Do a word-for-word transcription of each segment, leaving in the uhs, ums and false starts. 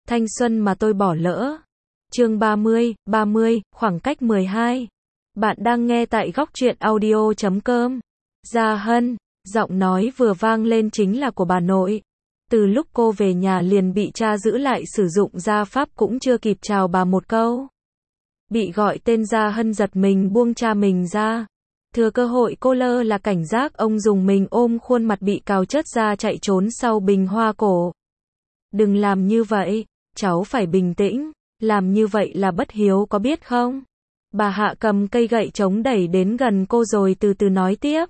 Thanh xuân mà tôi bỏ lỡ. Chương ba mươi, ba mươi, khoảng cách mười hai. Bạn đang nghe tại góc truyện audio chấm com. Gia Hân, giọng nói vừa vang lên chính là của bà nội. Từ lúc cô về nhà liền bị cha giữ lại sử dụng gia pháp, cũng chưa kịp chào bà một câu. Bị gọi tên Gia Hân giật mình buông cha mình ra. Thừa cơ hội cô lơ là cảnh giác, ông dùng mình ôm khuôn mặt bị cào chất ra chạy trốn sau bình hoa cổ. Đừng làm như vậy, cháu phải bình tĩnh, làm như vậy là bất hiếu có biết không? Bà Hạ cầm cây gậy chống đẩy đến gần cô rồi từ từ nói tiếp.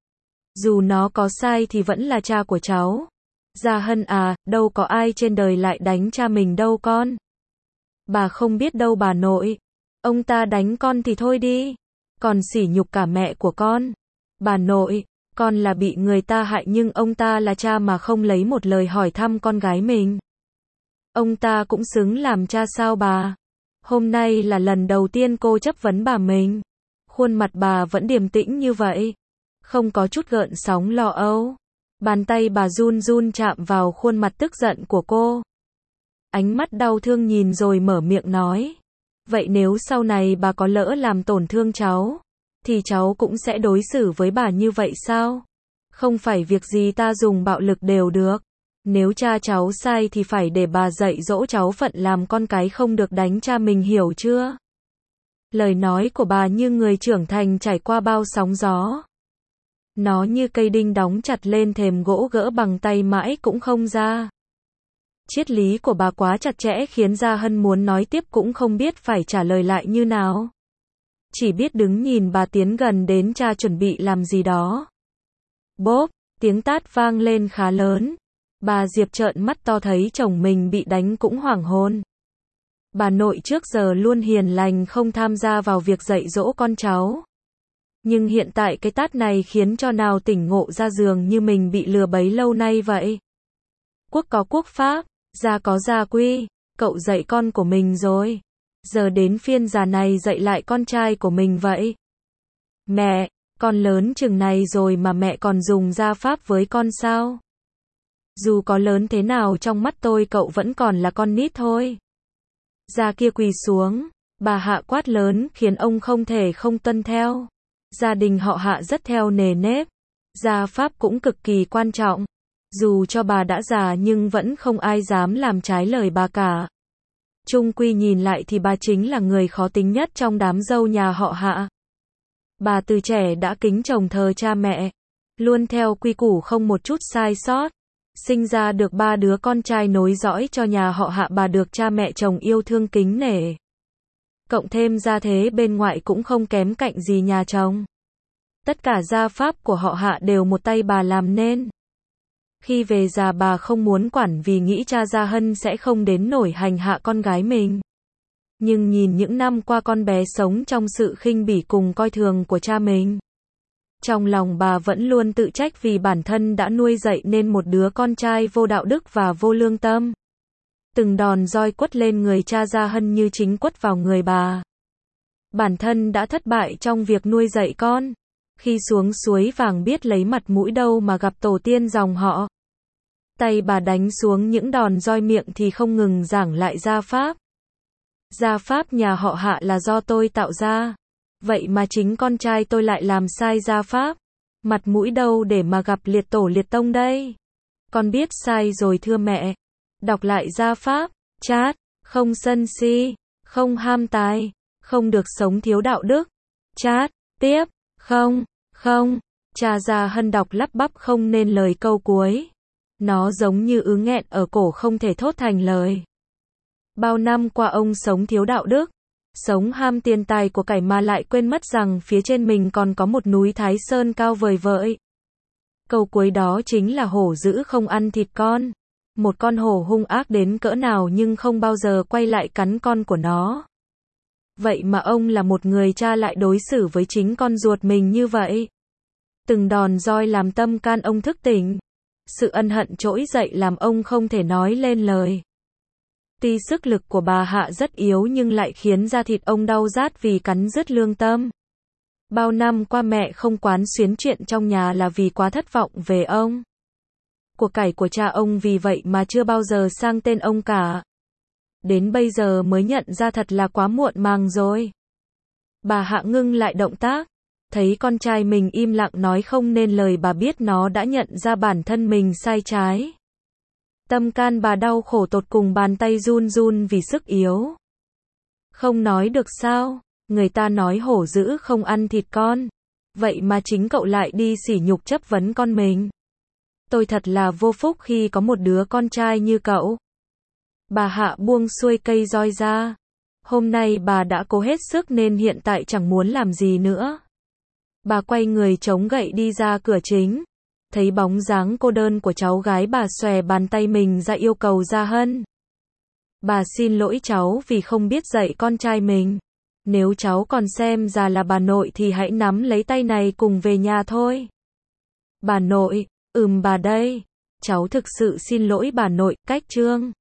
Dù nó có sai thì vẫn là cha của cháu. Gia Hân à, đâu có ai trên đời lại đánh cha mình đâu con. Bà không biết đâu bà nội. Ông ta đánh con thì thôi đi, còn sỉ nhục cả mẹ của con. Bà nội, con là bị người ta hại nhưng ông ta là cha mà không lấy một lời hỏi thăm con gái mình. Ông ta cũng xứng làm cha sao bà? Hôm nay là lần đầu tiên cô chất vấn bà mình. Khuôn mặt bà vẫn điềm tĩnh như vậy, không có chút gợn sóng lo âu. Bàn tay bà run run chạm vào khuôn mặt tức giận của cô. Ánh mắt đau thương nhìn rồi mở miệng nói. Vậy nếu sau này bà có lỡ làm tổn thương cháu, thì cháu cũng sẽ đối xử với bà như vậy sao? Không phải việc gì ta dùng bạo lực đều được. Nếu cha cháu sai thì phải để bà dạy dỗ cháu phận làm con cái, không được đánh cha mình, hiểu chưa? Lời nói của bà như người trưởng thành trải qua bao sóng gió. Nó như cây đinh đóng chặt lên thềm gỗ, gỡ bằng tay mãi cũng không ra. Triết lý của bà quá chặt chẽ khiến Gia Hân muốn nói tiếp cũng không biết phải trả lời lại như nào. Chỉ biết đứng nhìn bà tiến gần đến cha chuẩn bị làm gì đó. Bốp, tiếng tát vang lên khá lớn. Bà Diệp trợn mắt to thấy chồng mình bị đánh cũng hoảng hồn. Bà nội trước giờ luôn hiền lành không tham gia vào việc dạy dỗ con cháu. Nhưng hiện tại cái tát này khiến cho nào tỉnh ngộ ra dường như mình bị lừa bấy lâu nay vậy. Quốc có quốc pháp, gia có gia quy, cậu dạy con của mình rồi. Giờ đến phiên già này dạy lại con trai của mình vậy. Mẹ, con lớn chừng này rồi mà mẹ còn dùng gia pháp với con sao? Dù có lớn thế nào trong mắt tôi cậu vẫn còn là con nít thôi. Gia kia quỳ xuống, bà Hạ quát lớn khiến ông không thể không tuân theo. Gia đình họ Hạ rất theo nề nếp. Gia pháp cũng cực kỳ quan trọng. Dù cho bà đã già nhưng vẫn không ai dám làm trái lời bà cả. Chung quy nhìn lại thì bà chính là người khó tính nhất trong đám dâu nhà họ Hạ. Bà từ trẻ đã kính chồng thờ cha mẹ, luôn theo quy củ không một chút sai sót. Sinh ra được ba đứa con trai nối dõi cho nhà họ Hạ, bà được cha mẹ chồng yêu thương kính nể. Cộng thêm gia thế bên ngoại cũng không kém cạnh gì nhà chồng. Tất cả gia pháp của họ Hạ đều một tay bà làm nên. Khi về già bà không muốn quản vì nghĩ cha Gia Hân sẽ không đến nổi hành hạ con gái mình. Nhưng nhìn những năm qua con bé sống trong sự khinh bỉ cùng coi thường của cha mình. Trong lòng bà vẫn luôn tự trách vì bản thân đã nuôi dạy nên một đứa con trai vô đạo đức và vô lương tâm. Từng đòn roi quất lên người cha Gia Hân như chính quất vào người bà. Bản thân đã thất bại trong việc nuôi dạy con. Khi xuống suối vàng biết lấy mặt mũi đâu mà gặp tổ tiên dòng họ. Tay bà đánh xuống những đòn roi miệng thì không ngừng giảng lại gia pháp. Gia pháp nhà họ Hạ là do tôi tạo ra. Vậy mà chính con trai tôi lại làm sai gia pháp. Mặt mũi đâu để mà gặp liệt tổ liệt tông đây. Con biết sai rồi thưa mẹ. Đọc lại gia pháp, chát, không sân si, không ham tài, không được sống thiếu đạo đức. Chát, tiếp, không, không, cha Gia Hân đọc lắp bắp không nên lời câu cuối. Nó giống như ứ nghẹn ở cổ không thể thốt thành lời. Bao năm qua ông sống thiếu đạo đức, sống ham tiền tài của cải mà lại quên mất rằng phía trên mình còn có một núi Thái Sơn cao vời vợi. Câu cuối đó chính là hổ dữ không ăn thịt con. Một con hổ hung ác đến cỡ nào nhưng không bao giờ quay lại cắn con của nó. Vậy mà ông là một người cha lại đối xử với chính con ruột mình như vậy. Từng đòn roi làm tâm can ông thức tỉnh. Sự ân hận trỗi dậy làm ông không thể nói lên lời. Tuy sức lực của bà Hạ rất yếu nhưng lại khiến da thịt ông đau rát vì cắn rứt lương tâm. Bao năm qua mẹ không quán xuyến chuyện trong nhà là vì quá thất vọng về ông. Của cải của cha ông vì vậy mà chưa bao giờ sang tên ông cả. đến bây giờ mới nhận ra thật là quá muộn màng rồi. Bà Hạ ngưng lại động tác, thấy con trai mình im lặng nói không nên lời, bà biết nó đã nhận ra bản thân mình sai trái. Tâm can bà đau khổ tột cùng, bàn tay run run vì sức yếu. Không nói được sao, người ta nói hổ dữ không ăn thịt con. Vậy mà chính cậu lại đi sỉ nhục chất vấn con mình. Tôi thật là vô phúc khi có một đứa con trai như cậu. Bà Hạ buông xuôi cây roi ra. Hôm nay bà đã cố hết sức nên hiện tại chẳng muốn làm gì nữa. Bà quay người chống gậy đi ra cửa chính. Thấy bóng dáng cô đơn của cháu gái, bà xòe bàn tay mình ra yêu cầu Gia Hân. Bà xin lỗi cháu vì không biết dạy con trai mình. Nếu cháu còn xem già là bà nội thì hãy nắm lấy tay này cùng về nhà thôi. Bà nội, ừm bà đây. Cháu thực sự xin lỗi bà nội, cách Trương.